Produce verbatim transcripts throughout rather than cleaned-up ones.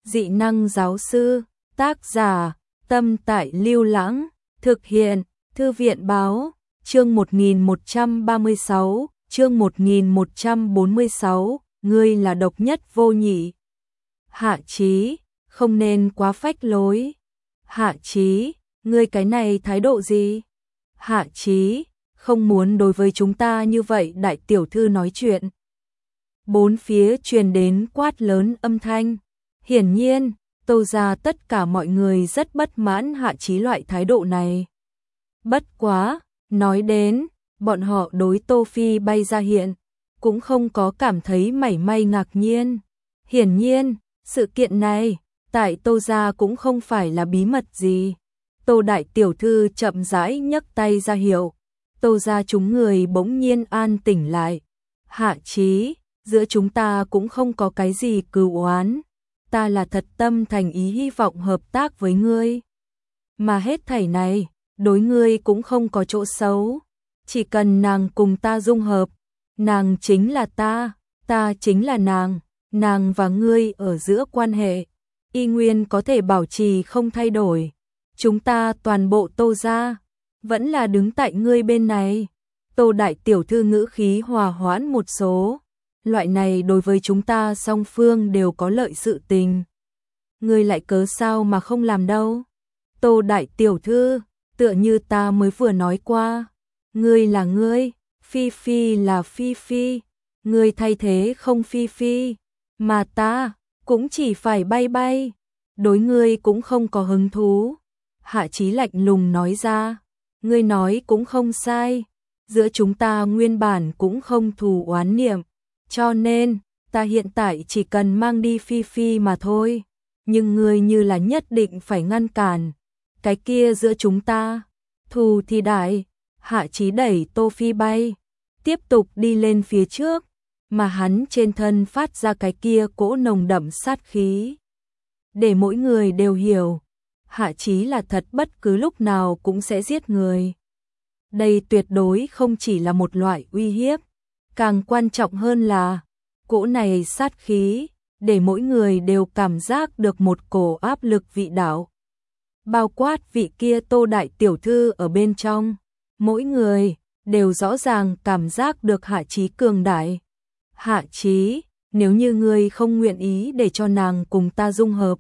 Dị năng giáo sư, tác giả, Tâm Tại Lưu Lãng, thực hiện, Thư viện báo, chương một nghìn một trăm ba mươi sáu, chương một nghìn một trăm bốn mươi sáu, ngươi là độc nhất vô nhị. Hạ Chí, không nên quá phách lối. Hạ Chí, ngươi cái này thái độ gì? Hạ Chí, không muốn đối với chúng ta như vậy, đại tiểu thư nói chuyện. Bốn phía truyền đến quát lớn âm thanh. Hiển nhiên, Tô gia tất cả mọi người rất bất mãn Hạ Chí loại thái độ này. Bất quá, nói đến, bọn họ đối Tô Phi bay ra hiện, cũng không có cảm thấy mảy may ngạc nhiên. Hiển nhiên, sự kiện này, tại Tô gia cũng không phải là bí mật gì. Tô đại tiểu thư chậm rãi nhấc tay ra hiệu. Tô gia chúng người bỗng nhiên an tỉnh lại. Hạ Chí, giữa chúng ta cũng không có cái gì cừu oán. Ta là thật tâm thành ý hy vọng hợp tác với ngươi. Mà hết thảy này, đối ngươi cũng không có chỗ xấu. Chỉ cần nàng cùng ta dung hợp, nàng chính là ta, ta chính là nàng, nàng và ngươi ở giữa quan hệ, y nguyên có thể bảo trì không thay đổi. Chúng ta toàn bộ Tô gia, vẫn là đứng tại ngươi bên này. Tô đại tiểu thư ngữ khí hòa hoãn một số. Loại này đối với chúng ta song phương đều có lợi sự tình. Ngươi lại cớ sao mà không làm đâu? Tô đại tiểu thư, tựa như ta mới vừa nói qua. Ngươi là ngươi, Phi Phi là Phi Phi. Ngươi thay thế không Phi Phi. Mà ta, cũng chỉ phải bay bay. Đối ngươi cũng không có hứng thú. Hạ Chí lạnh lùng nói ra. Ngươi nói cũng không sai. Giữa chúng ta nguyên bản cũng không thù oán niệm. Cho nên, ta hiện tại chỉ cần mang đi Phi Phi mà thôi. Nhưng ngươi như là nhất định phải ngăn cản. Cái kia giữa chúng ta, thù thì đại. Hạ Chí đẩy Tô Phi bay, tiếp tục đi lên phía trước, mà hắn trên thân phát ra cái kia cỗ nồng đậm sát khí. Để mỗi người đều hiểu, Hạ Chí là thật bất cứ lúc nào cũng sẽ giết người. Đây tuyệt đối không chỉ là một loại uy hiếp, càng quan trọng hơn là, cỗ này sát khí, để mỗi người đều cảm giác được một cổ áp lực vị đạo. Bao quát vị kia Tô đại tiểu thư ở bên trong, mỗi người đều rõ ràng cảm giác được Hạ Chí cường đại. Hạ Chí, nếu như ngươi không nguyện ý để cho nàng cùng ta dung hợp,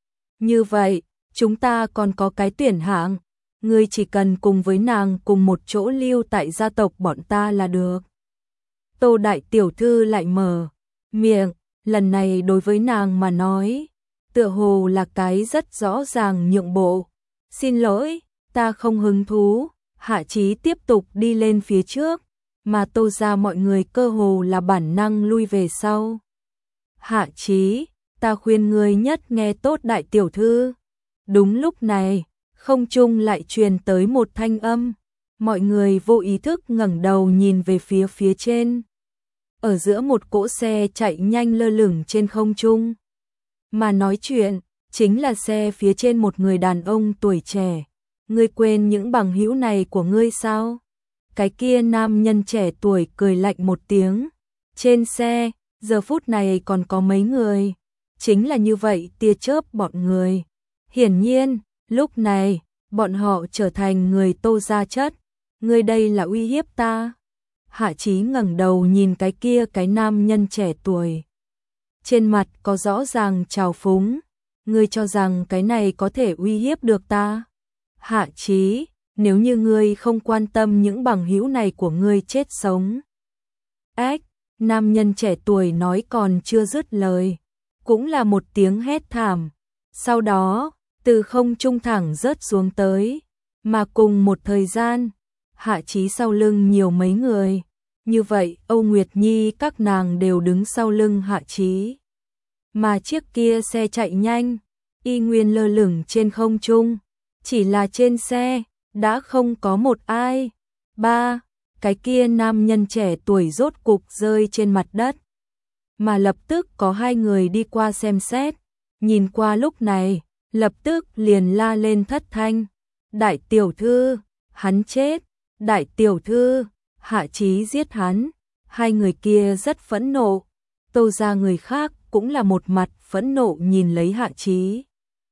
như vậy, chúng ta còn có cái tuyển hạng, ngươi chỉ cần cùng với nàng cùng một chỗ lưu tại gia tộc bọn ta là được. Tô đại tiểu thư lại mở miệng, lần này đối với nàng mà nói, tựa hồ là cái rất rõ ràng nhượng bộ. Xin lỗi, ta không hứng thú. Hạ Chí tiếp tục đi lên phía trước, mà Tô gia mọi người cơ hồ là bản năng lui về sau. Hạ Chí, ta khuyên ngươi nhất nghe tốt đại tiểu thư. Đúng lúc này, không trung lại truyền tới một thanh âm. Mọi người vô ý thức ngẩng đầu nhìn về phía phía trên. Ở giữa một cỗ xe chạy nhanh lơ lửng trên không trung. Mà nói chuyện, chính là xe phía trên một người đàn ông tuổi trẻ. Ngươi quên những bằng hữu này của ngươi sao? Cái kia nam nhân trẻ tuổi cười lạnh một tiếng. Trên xe, giờ phút này còn có mấy người. Chính là như vậy tia chớp bọn người. Hiển nhiên, lúc này, bọn họ trở thành người Tô gia chất. Ngươi đây là uy hiếp ta. Hạ Chí ngẩng đầu nhìn cái kia cái nam nhân trẻ tuổi. Trên mặt có rõ ràng trào phúng. Ngươi cho rằng cái này có thể uy hiếp được ta? Hạ Chí, nếu như ngươi không quan tâm những bằng hữu này của ngươi chết sống. Ách, nam nhân trẻ tuổi nói còn chưa dứt lời, cũng là một tiếng hét thảm. Sau đó, từ không trung thẳng rớt xuống tới, mà cùng một thời gian, Hạ Chí sau lưng nhiều mấy người. Như vậy, Âu Nguyệt Nhi các nàng đều đứng sau lưng Hạ Chí. Mà chiếc kia xe chạy nhanh, y nguyên lơ lửng trên không trung. Chỉ là trên xe, đã không có một ai. Ba, cái kia nam nhân trẻ tuổi rốt cục rơi trên mặt đất. Mà lập tức có hai người đi qua xem xét. Nhìn qua lúc này, lập tức liền la lên thất thanh. Đại tiểu thư, hắn chết. Đại tiểu thư, Hạ Chí giết hắn. Hai người kia rất phẫn nộ. Tô gia người khác cũng là một mặt phẫn nộ nhìn lấy Hạ Chí.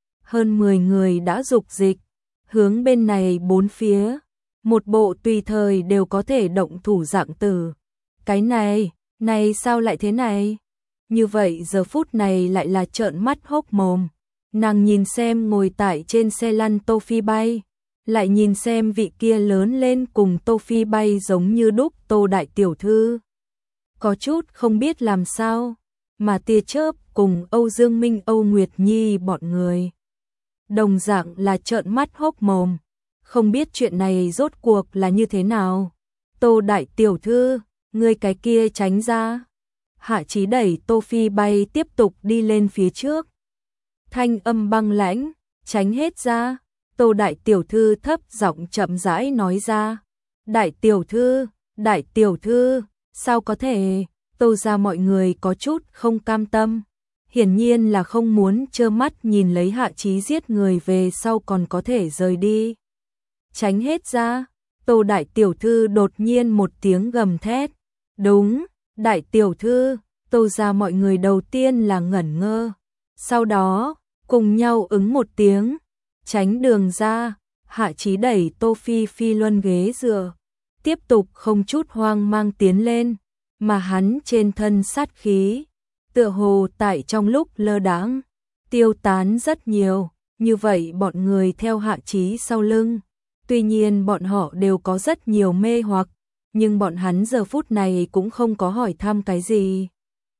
Hơn mười người đã dục dịch, hướng bên này bốn phía, một bộ tùy thời đều có thể động thủ dạng tử. Cái này, này sao lại thế này? Như vậy giờ phút này lại là trợn mắt hốc mồm. Nàng nhìn xem ngồi tại trên xe lăn Tô Phi Bay, lại nhìn xem vị kia lớn lên cùng Tô Phi Bay giống như đúc Tô đại tiểu thư. Có chút không biết làm sao, mà tia chớp cùng Âu Dương Minh, Âu Nguyệt Nhi bọn người. Đồng dạng là trợn mắt hốc mồm, không biết chuyện này rốt cuộc là như thế nào. Tô đại tiểu thư, người cái kia tránh ra. Hạ Chí đẩy Tô Phi Bay tiếp tục đi lên phía trước. Thanh âm băng lãnh, tránh hết ra. Tô đại tiểu thư thấp giọng chậm rãi nói ra. Đại tiểu thư, đại tiểu thư, sao có thể? Tô ra mọi người có chút không cam tâm. Hiển nhiên là không muốn trơ mắt nhìn lấy Hạ Chí giết người về sau còn có thể rời đi. Tránh hết ra. Tô đại tiểu thư đột nhiên một tiếng gầm thét. Đúng, đại tiểu thư. Tô ra mọi người đầu tiên là ngẩn ngơ. Sau đó, cùng nhau ứng một tiếng. Tránh đường ra. Hạ Chí đẩy Tô Phi Phi luân ghế dựa. Tiếp tục không chút hoang mang tiến lên. Mà hắn trên thân sát khí, tựa hồ tại trong lúc lơ đãng tiêu tán rất nhiều. Như vậy bọn người theo Hạ Chí sau lưng. Tuy nhiên bọn họ đều có rất nhiều mê hoặc, nhưng bọn hắn giờ phút này cũng không có hỏi thăm cái gì.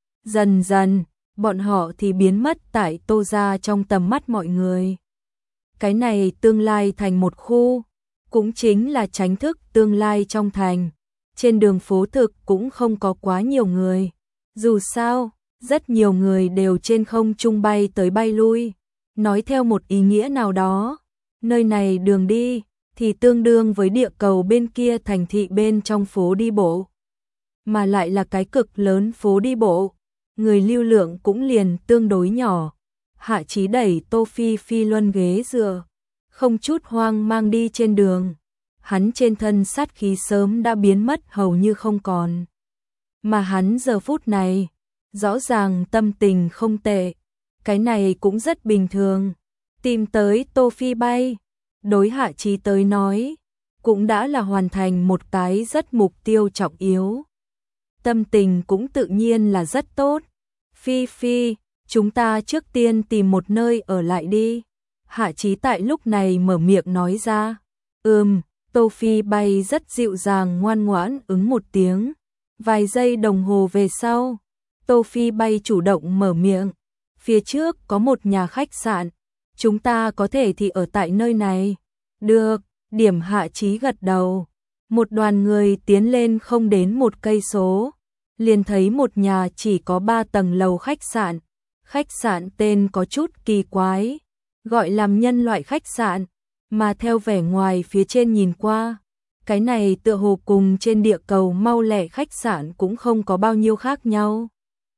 Dần dần, bọn họ thì biến mất tại Tô gia trong tầm mắt mọi người. Cái này tương lai thành một khu, cũng chính là tránh thức tương lai trong thành. Trên đường phố thực cũng không có quá nhiều người. Dù sao, rất nhiều người đều trên không trung bay tới bay lui. Nói theo một ý nghĩa nào đó, nơi này đường đi thì tương đương với địa cầu bên kia thành thị bên trong phố đi bộ. Mà lại là cái cực lớn phố đi bộ, người lưu lượng cũng liền tương đối nhỏ. Hạ Chí đẩy Tô Phi Phi luân ghế dựa, không chút hoang mang đi trên đường. Hắn trên thân sát khí sớm đã biến mất hầu như không còn. Mà hắn giờ phút này, rõ ràng tâm tình không tệ. Cái này cũng rất bình thường. Tìm tới Tô Phi Bay, đối Hạ Chí tới nói, cũng đã là hoàn thành một cái rất mục tiêu trọng yếu. Tâm tình cũng tự nhiên là rất tốt. Phi Phi, chúng ta trước tiên tìm một nơi ở lại đi. Hạ Chí tại lúc này mở miệng nói ra. Ừm. Tô Phi Bay rất dịu dàng ngoan ngoãn ứng một tiếng. Vài giây đồng hồ về sau, Tô Phi Bay chủ động mở miệng. Phía trước có một nhà khách sạn, chúng ta có thể thì ở tại nơi này. Được, điểm Hạ Chí gật đầu. Một đoàn người tiến lên không đến một cây số, liền thấy một nhà chỉ có ba tầng lầu khách sạn. Khách sạn tên có chút kỳ quái, gọi làm nhân loại khách sạn. Mà theo vẻ ngoài phía trên nhìn qua, cái này tựa hồ cùng trên địa cầu mau lẹ khách sạn cũng không có bao nhiêu khác nhau.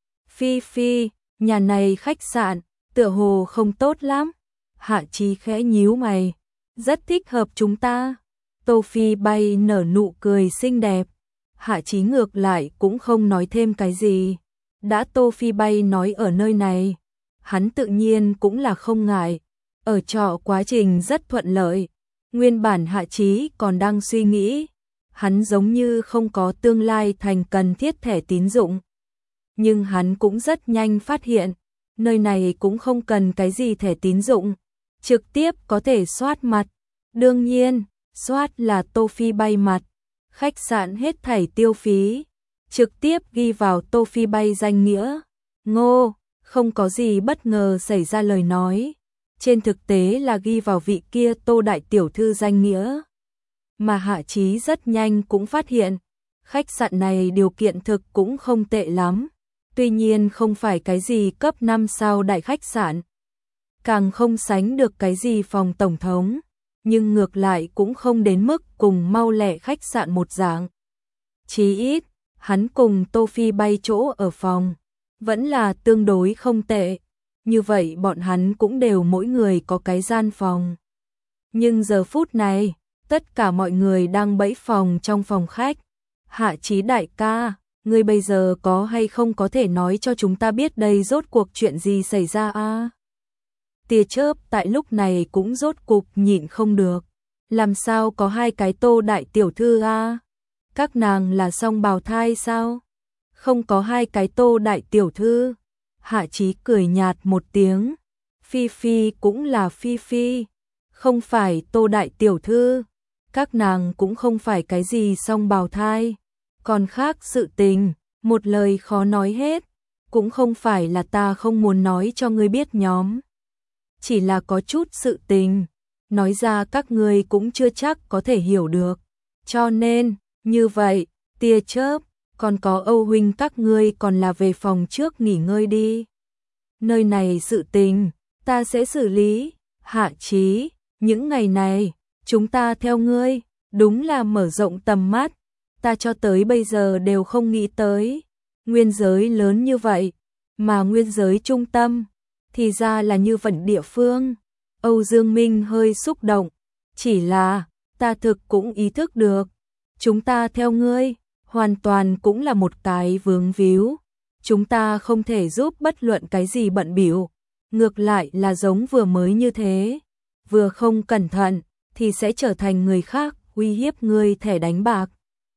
Phi Phi, nhà này khách sạn, tựa hồ không tốt lắm. Hạ Chí khẽ nhíu mày, rất thích hợp chúng ta. Tô Phi Bay nở nụ cười xinh đẹp. Hạ Chí ngược lại cũng không nói thêm cái gì. Đã Tô Phi Bay nói ở nơi này, hắn tự nhiên cũng là không ngại. Ở trọ quá trình rất thuận lợi. Nguyên bản Hạ Chí còn đang suy nghĩ, hắn giống như không có tương lai thành cần thiết thẻ tín dụng. Nhưng hắn cũng rất nhanh phát hiện, nơi này cũng không cần cái gì thẻ tín dụng, trực tiếp có thể soát mặt. Đương nhiên, soát là Tô Phi Bay mặt. Khách sạn hết thảy tiêu phí, trực tiếp ghi vào Tô Phi Bay danh nghĩa. Ngô, không có gì bất ngờ xảy ra lời nói. Trên thực tế là ghi vào vị kia Tô đại tiểu thư danh nghĩa. Mà Hạ Chí rất nhanh cũng phát hiện, khách sạn này điều kiện thực cũng không tệ lắm. Tuy nhiên không phải cái gì cấp năm sao đại khách sạn, càng không sánh được cái gì phòng tổng thống, nhưng ngược lại cũng không đến mức cùng mau lẹ khách sạn một dạng. Chí ít, hắn cùng Tô Phi Bay chỗ ở phòng, vẫn là tương đối không tệ. Như vậy bọn hắn cũng đều mỗi người có cái gian phòng. Nhưng giờ phút này, tất cả mọi người đang bẫy phòng trong phòng khách. Hạ Chí đại ca, ngươi bây giờ có hay không có thể nói cho chúng ta biết đây rốt cuộc chuyện gì xảy ra a? Tia chớp tại lúc này cũng rốt cục nhịn không được. Làm sao có hai cái Tô đại tiểu thư a? Các nàng là song bào thai sao? Không có hai cái Tô đại tiểu thư. Hạ Chí cười nhạt một tiếng. Phi Phi cũng là Phi Phi, không phải Tô đại tiểu thư. Các nàng cũng không phải cái gì song bào thai. Còn khác sự tình, một lời khó nói hết. Cũng không phải là ta không muốn nói cho ngươi biết nhóm. Chỉ là có chút sự tình, nói ra các ngươi cũng chưa chắc có thể hiểu được. Cho nên, như vậy, tia chớp, còn có Âu huynh các ngươi còn là về phòng trước nghỉ ngơi đi. Nơi này sự tình, ta sẽ xử lý. Hạ Chí, những ngày này, chúng ta theo ngươi, đúng là mở rộng tầm mắt. Ta cho tới bây giờ đều không nghĩ tới. Nguyên giới lớn như vậy, mà nguyên giới trung tâm, thì ra là như vậy địa phương. Âu Dương Minh hơi xúc động. Chỉ là, ta thực cũng ý thức được. Chúng ta theo ngươi, hoàn toàn cũng là một cái vướng víu. Chúng ta không thể giúp bất luận cái gì bận bịu. Ngược lại là giống vừa mới như thế. Vừa không cẩn thận, thì sẽ trở thành người khác uy hiếp ngươi thẻ đánh bạc.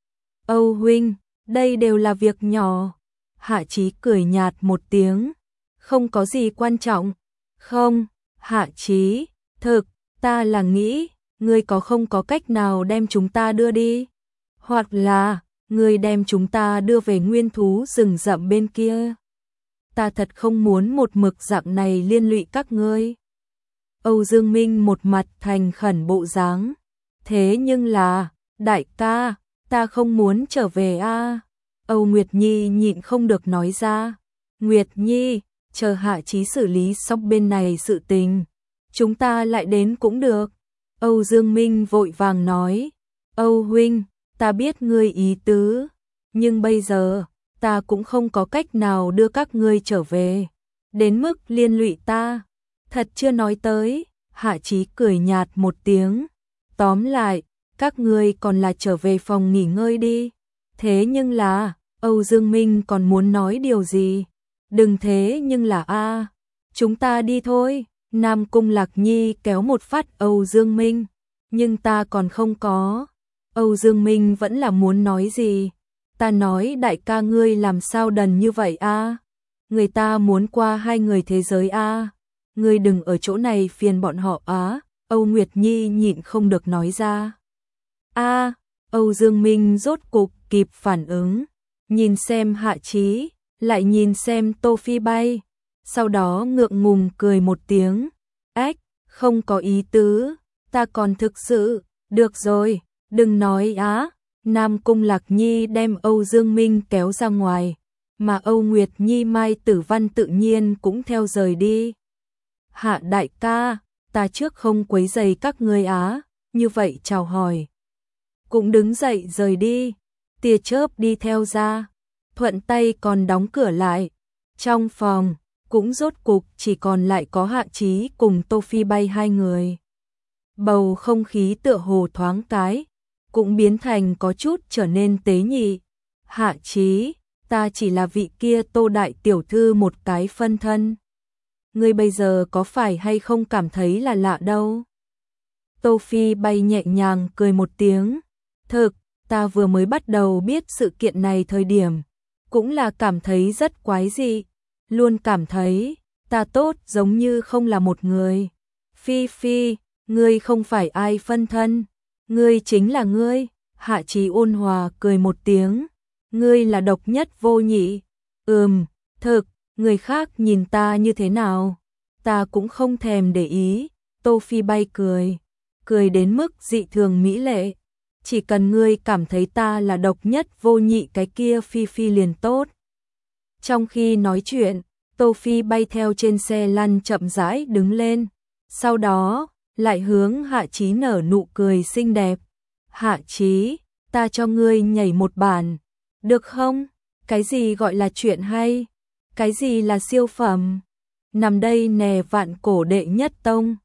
Âu huynh, đây đều là việc nhỏ. Hạ Chí cười nhạt một tiếng. Không có gì quan trọng. Không, Hạ Chí, thực, ta là nghĩ, ngươi có không có cách nào đem chúng ta đưa đi? Hoặc là, ngươi đem chúng ta đưa về nguyên thú rừng rậm bên kia? Ta thật không muốn một mực dạng này liên lụy các ngươi. Âu Dương Minh một mặt thành khẩn bộ dáng. Thế nhưng là, đại ca, ta không muốn trở về a. Âu Nguyệt Nhi nhịn không được nói ra. Nguyệt Nhi, chờ Hạ Chí xử lý xong bên này sự tình, chúng ta lại đến cũng được. Âu Dương Minh vội vàng nói. Âu huynh, ta biết ngươi ý tứ, nhưng bây giờ, ta cũng không có cách nào đưa các ngươi trở về. Đến mức liên lụy ta. Thật chưa nói tới. Hạ Chí cười nhạt một tiếng. Tóm lại, các ngươi còn là trở về phòng nghỉ ngơi đi. Thế nhưng là, Âu Dương Minh còn muốn nói điều gì? Đừng thế nhưng là a, chúng ta đi thôi. Nam Cung Lạc Nhi kéo một phát Âu Dương Minh. Nhưng ta còn không có. Âu Dương Minh vẫn là muốn nói gì. Ta nói đại ca ngươi làm sao đần như vậy a? Người ta muốn qua hai người thế giới a. Ngươi đừng ở chỗ này phiền bọn họ á. Âu Nguyệt Nhi nhịn không được nói ra. A, Âu Dương Minh rốt cục kịp phản ứng. Nhìn xem Hạ Chí, lại nhìn xem Tô Phi Bay. Sau đó ngượng ngùng cười một tiếng. Ách, không có ý tứ, ta còn thực sự, được rồi, đừng nói á. Nam Cung Lạc Nhi đem Âu Dương Minh kéo ra ngoài, mà Âu Nguyệt Nhi Mai Tử Văn tự nhiên cũng theo rời đi. Hạ đại ca, ta trước không quấy rầy các ngươi á, như vậy chào hỏi. Cũng đứng dậy rời đi, tia chớp đi theo ra, thuận tay còn đóng cửa lại. Trong phòng, cũng rốt cục chỉ còn lại có Hạ Chí cùng Tô Phi Bay hai người. Bầu không khí tựa hồ thoáng cái, cũng biến thành có chút trở nên tế nhị. Hạ Chí, ta chỉ là vị kia Tô đại tiểu thư một cái phân thân. Ngươi bây giờ có phải hay không cảm thấy là lạ đâu? Tô Phi Bay nhẹ nhàng cười một tiếng. Thực, ta vừa mới bắt đầu biết sự kiện này thời điểm, cũng là cảm thấy rất quái dị. Luôn cảm thấy, ta tốt giống như không là một người. Phi Phi, ngươi không phải ai phân thân. Ngươi chính là ngươi. Hạ Chí ôn hòa cười một tiếng. Ngươi là độc nhất vô nhị. Ừm, thực, người khác nhìn ta như thế nào, ta cũng không thèm để ý. Tô Phi Bay cười, cười đến mức dị thường mỹ lệ. Chỉ cần ngươi cảm thấy ta là độc nhất vô nhị cái kia Phi Phi liền tốt. Trong khi nói chuyện, Tô Phi Bay theo trên xe lăn chậm rãi đứng lên. Sau đó, lại hướng Hạ Chí nở nụ cười xinh đẹp. Hạ Chí, ta cho ngươi nhảy một bản, được không? Cái gì gọi là chuyện hay? Cái gì là siêu phẩm? Nằm đây nè vạn cổ đệ nhất tông.